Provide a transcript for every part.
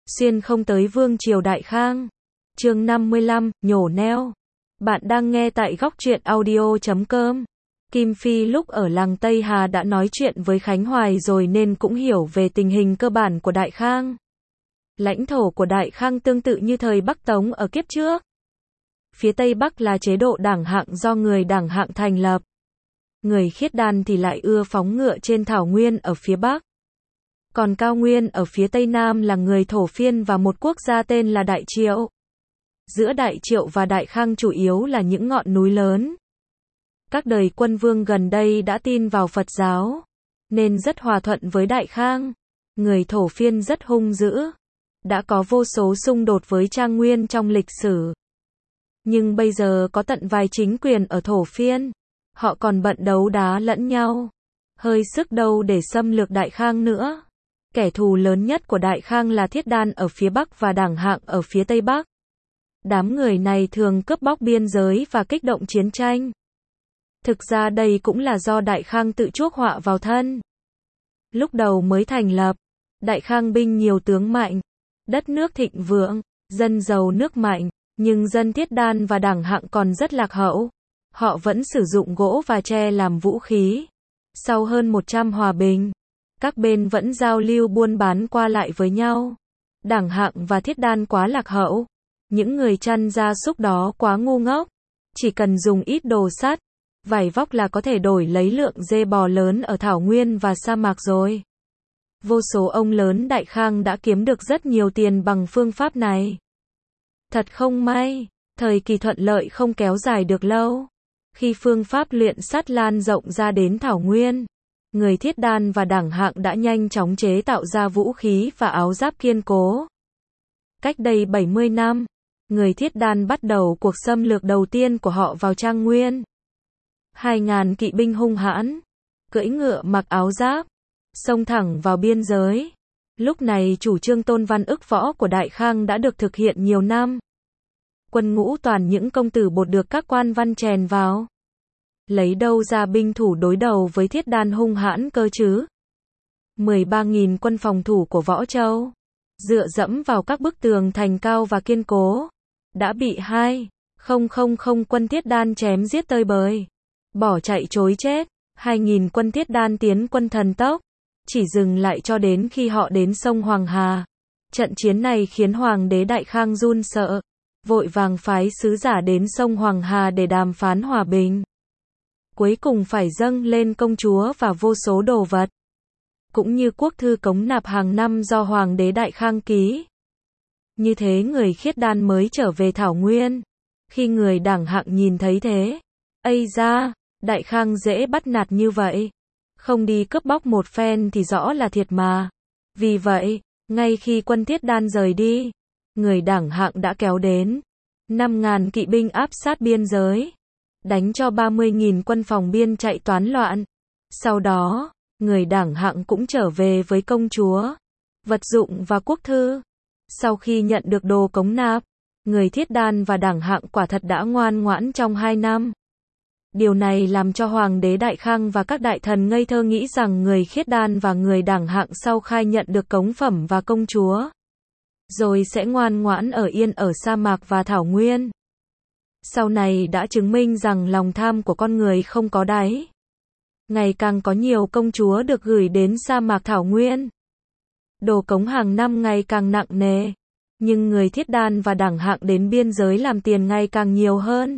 Xuyên không tới Vương triều Đại Khang. Chương 55, nhổ neo. Bạn đang nghe tại góc truyện audio.com. Kim Phi lúc ở làng Tây Hà đã nói chuyện với Khánh Hoài rồi nên cũng hiểu về tình hình cơ bản của Đại Khang. Lãnh thổ của Đại Khang tương tự như thời Bắc Tống ở kiếp trước. Phía Tây Bắc là chế độ đảng hạng do người đảng hạng thành lập. Người khiết đan thì lại ưa phóng ngựa trên thảo nguyên ở phía Bắc. Còn cao nguyên ở phía Tây Nam là người thổ phiên và một quốc gia tên là Đại Triệu. Giữa Đại Triệu và Đại Khang chủ yếu là những ngọn núi lớn. Các đời quân vương gần đây đã tin vào Phật giáo, nên rất hòa thuận với Đại Khang. Người thổ phiên rất hung dữ. Đã có vô số xung đột với Trang Nguyên trong lịch sử. Nhưng bây giờ có tận vài chính quyền ở thổ phiên. Họ còn bận đấu đá lẫn nhau. Hơi sức đâu để xâm lược Đại Khang nữa. Kẻ thù lớn nhất của Đại Khang là Thiết Đan ở phía Bắc và Đảng Hạng ở phía Tây Bắc. Đám người này thường cướp bóc biên giới và kích động chiến tranh. Thực ra đây cũng là do Đại Khang tự chuốc họa vào thân. Lúc đầu mới thành lập, Đại Khang binh nhiều tướng mạnh, đất nước thịnh vượng, dân giàu nước mạnh, nhưng dân Thiết Đan và Đảng Hạng còn rất lạc hậu. Họ vẫn sử dụng gỗ và tre làm vũ khí. Sau hơn 100 hòa bình, các bên vẫn giao lưu buôn bán qua lại với nhau. Đảng Hạng và Thiết Đan quá lạc hậu. Những người chăn gia súc đó quá ngu ngốc. Chỉ cần dùng ít đồ sắt, vải vóc là có thể đổi lấy lượng dê bò lớn ở thảo nguyên và sa mạc rồi. Vô số ông lớn Đại Khang đã kiếm được rất nhiều tiền bằng phương pháp này. Thật không may, thời kỳ thuận lợi không kéo dài được lâu. Khi phương pháp luyện sắt lan rộng ra đến thảo nguyên, người Thiết Đan và Đảng Hạng đã nhanh chóng chế tạo ra vũ khí và áo giáp kiên cố. Cách đây 70 năm, người Thiết Đan bắt đầu cuộc xâm lược đầu tiên của họ vào Trang Nguyên. 2.000 kỵ binh hung hãn, cưỡi ngựa mặc áo giáp, xông thẳng vào biên giới. Lúc này chủ trương tôn văn ức võ của Đại Khang đã được thực hiện nhiều năm. Quân ngũ toàn những công tử bột được các quan văn chèn vào. Lấy đâu ra binh thủ đối đầu với Thiết Đan hung hãn cơ chứ? 13.000 quân phòng thủ của Võ Châu, dựa dẫm vào các bức tường thành cao và kiên cố, đã bị 2.000 quân Thiết Đan chém giết tơi bời, bỏ chạy trối chết. 2.000 quân Thiết Đan tiến quân thần tốc, chỉ dừng lại cho đến khi họ đến sông Hoàng Hà. Trận chiến này khiến Hoàng đế Đại Khang run sợ, vội vàng phái sứ giả đến sông Hoàng Hà để đàm phán hòa bình. Cuối cùng phải dâng lên công chúa và vô số đồ vật, cũng như quốc thư cống nạp hàng năm do Hoàng đế Đại Khang ký. Như thế người Khiết Đan mới trở về thảo nguyên. Khi người Đảng Hạng nhìn thấy thế, ây da, Đại Khang dễ bắt nạt như vậy, không đi cướp bóc một phen thì rõ là thiệt mà. Vì vậy, ngay khi quân Thiết Đan rời đi, người Đảng Hạng đã kéo đến 5.000 kỵ binh áp sát biên giới, đánh cho 30.000 quân phòng biên chạy toán loạn. Sau đó, người Đảng Hạng cũng trở về với công chúa, vật dụng và quốc thư. Sau khi nhận được đồ cống nạp, người Thiết Đan và Đảng Hạng quả thật đã ngoan ngoãn trong 2 năm. Điều này làm cho Hoàng đế Đại Khang và các đại thần ngây thơ nghĩ rằng người Khiết Đan và người Đảng Hạng sau khai nhận được cống phẩm và công chúa, rồi sẽ ngoan ngoãn ở yên ở sa mạc và thảo nguyên. Sau này đã chứng minh rằng lòng tham của con người không có đáy. Ngày càng có nhiều công chúa được gửi đến sa mạc thảo nguyên. Đồ cống hàng năm ngày càng nặng nề. Nhưng người Thiết Đan và Đảng Hạng đến biên giới làm tiền ngày càng nhiều hơn.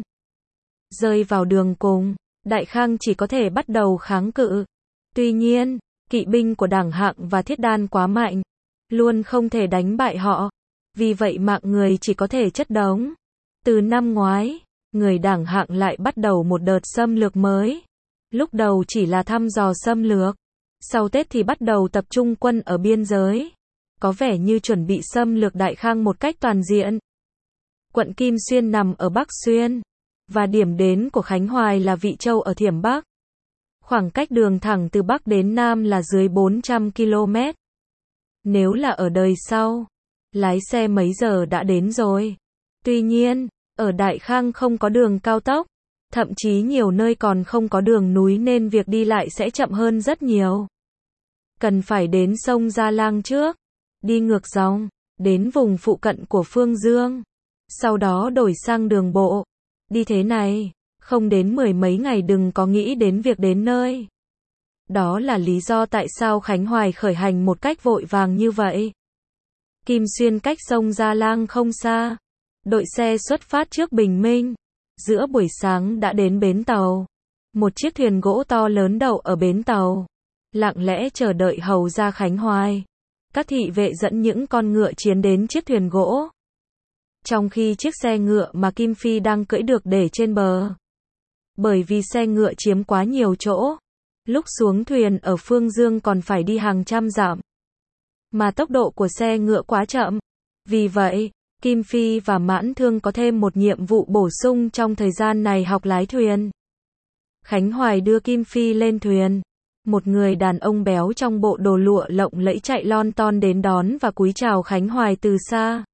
Rơi vào đường cùng, Đại Khang chỉ có thể bắt đầu kháng cự. Tuy nhiên, kỵ binh của Đảng Hạng và Thiết Đan quá mạnh, luôn không thể đánh bại họ. Vì vậy mạng người chỉ có thể chất đống. Từ năm ngoái, người Đảng Hạng lại bắt đầu một đợt xâm lược mới. Lúc đầu chỉ là thăm dò xâm lược, sau Tết thì bắt đầu tập trung quân ở biên giới. Có vẻ như chuẩn bị xâm lược Đại Khang một cách toàn diện. Quận Kim Xuyên nằm ở Bắc Xuyên, và điểm đến của Khánh Hoài là Vị Châu ở Thiểm Bắc. Khoảng cách đường thẳng từ Bắc đến Nam là dưới 400 km. Nếu là ở đời sau, lái xe mấy giờ đã đến rồi. Tuy nhiên, ở Đại Khang không có đường cao tốc, thậm chí nhiều nơi còn không có đường núi nên việc đi lại sẽ chậm hơn rất nhiều. Cần phải đến sông Gia Lang trước, đi ngược dòng, đến vùng phụ cận của Phương Dương. Sau đó đổi sang đường bộ. Đi thế này, không đến 10 mấy ngày đừng có nghĩ đến việc đến nơi. Đó là lý do tại sao Khánh Hoài khởi hành một cách vội vàng như vậy. Kim Xuyên cách sông Gia Lang không xa. Đội xe xuất phát trước bình minh. Giữa buổi sáng đã đến bến tàu. Một chiếc thuyền gỗ to lớn đậu ở bến tàu. Lặng lẽ chờ đợi hầu ra Khánh Hoài. Các thị vệ dẫn những con ngựa chiến đến chiếc thuyền gỗ. Trong khi chiếc xe ngựa mà Kim Phi đang cưỡi được để trên bờ. Bởi vì xe ngựa chiếm quá nhiều chỗ. Lúc xuống thuyền ở Phương Dương còn phải đi hàng trăm dặm. Mà tốc độ của xe ngựa quá chậm. Vì vậy, Kim Phi và Mãn Thương có thêm một nhiệm vụ bổ sung trong thời gian này học lái thuyền. Khánh Hoài đưa Kim Phi lên thuyền. Một người đàn ông béo trong bộ đồ lụa lộng lẫy chạy lon ton đến đón và cúi chào Khánh Hoài từ xa.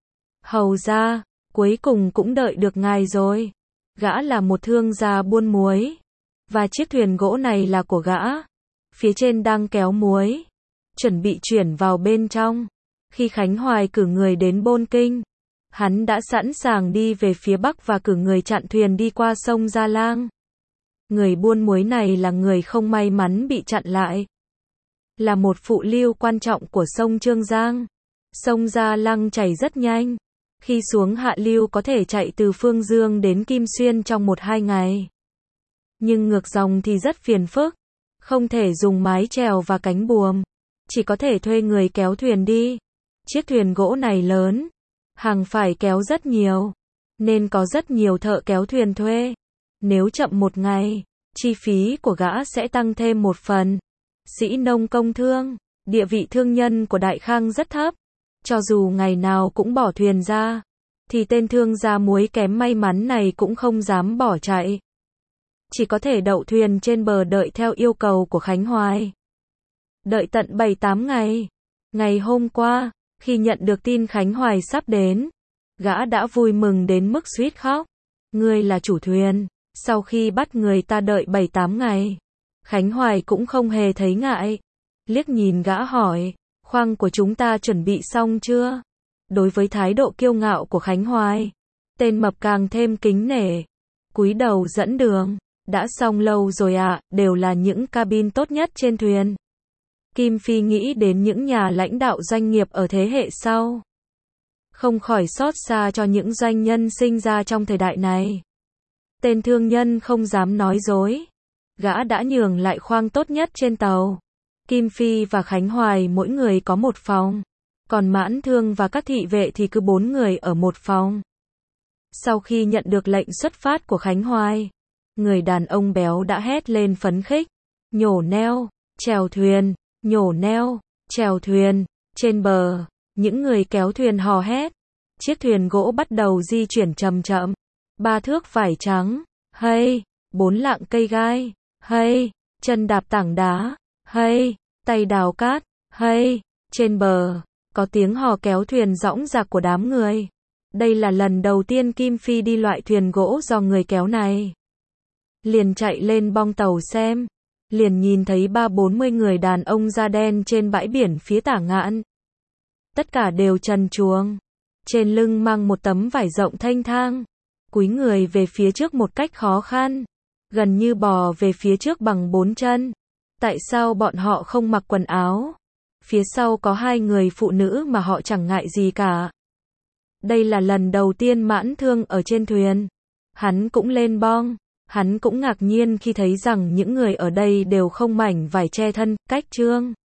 Hầu ra, cuối cùng cũng đợi được ngài rồi. Gã là một thương gia buôn muối. Và chiếc thuyền gỗ này là của gã. Phía trên đang kéo muối. Chuẩn bị chuyển vào bên trong. Khi Khánh Hoài cử người đến Bôn Kinh, hắn đã sẵn sàng đi về phía Bắc và cử người chặn thuyền đi qua sông Gia Lang. Người buôn muối này là người không may mắn bị chặn lại. Là một phụ lưu quan trọng của sông Trương Giang. Sông Gia Lang chảy rất nhanh. Khi xuống hạ lưu có thể chạy từ Phương Dương đến Kim Xuyên trong 1-2 ngày. Nhưng ngược dòng thì rất phiền phức. Không thể dùng mái chèo và cánh buồm. Chỉ có thể thuê người kéo thuyền đi. Chiếc thuyền gỗ này lớn. Hàng phải kéo rất nhiều. Nên có rất nhiều thợ kéo thuyền thuê. Nếu chậm 1 ngày, chi phí của gã sẽ tăng thêm 1 phần. Sĩ nông công thương, địa vị thương nhân của Đại Khang rất thấp. Cho dù ngày nào cũng bỏ thuyền ra, thì tên thương gia muối kém may mắn này cũng không dám bỏ chạy. Chỉ có thể đậu thuyền trên bờ đợi theo yêu cầu của Khánh Hoài. Đợi tận 7-8 ngày. Ngày hôm qua, khi nhận được tin Khánh Hoài sắp đến, gã đã vui mừng đến mức suýt khóc. Ngươi là chủ thuyền. Sau khi bắt người ta đợi 7-8 ngày, Khánh Hoài cũng không hề thấy ngại. Liếc nhìn gã hỏi, khoang của chúng ta chuẩn bị xong chưa? Đối với thái độ kiêu ngạo của Khánh Hoài, tên mập càng thêm kính nể. Cúi đầu dẫn đường, đã xong lâu rồi ạ, đều là những cabin tốt nhất trên thuyền. Kim Phi nghĩ đến những nhà lãnh đạo doanh nghiệp ở thế hệ sau. Không khỏi xót xa cho những doanh nhân sinh ra trong thời đại này. Tên thương nhân không dám nói dối. Gã đã nhường lại khoang tốt nhất trên tàu. Kim Phi và Khánh Hoài mỗi người có 1 phòng. Còn Mãn Thương và các thị vệ thì cứ 4 người ở 1 phòng. Sau khi nhận được lệnh xuất phát của Khánh Hoài, người đàn ông béo đã hét lên phấn khích. Nhổ neo, chèo thuyền, nhổ neo, chèo thuyền. Trên bờ, những người kéo thuyền hò hét. Chiếc thuyền gỗ bắt đầu di chuyển chậm chậm. 3 thước vải trắng, hay, 4 lạng cây gai, hay, chân đạp tảng đá, hay, tay đào cát, hay. Trên bờ, có tiếng hò kéo thuyền dõng dạc của đám người. Đây là lần đầu tiên Kim Phi đi loại thuyền gỗ do người kéo này. Liền chạy lên bong tàu xem. Liền nhìn thấy 30-40 người đàn ông da đen trên bãi biển phía tả ngạn. Tất cả đều trần truồng. Trên lưng mang một tấm vải rộng thênh thang. Cúi người về phía trước một cách khó khăn. Gần như bò về phía trước bằng 4 chân. Tại sao bọn họ không mặc quần áo? Phía sau có 2 người phụ nữ mà họ chẳng ngại gì cả. Đây là lần đầu tiên Mãn Thương ở trên thuyền. Hắn cũng lên bong. Hắn cũng ngạc nhiên khi thấy rằng những người ở đây đều không mảnh vải che thân, cách trương.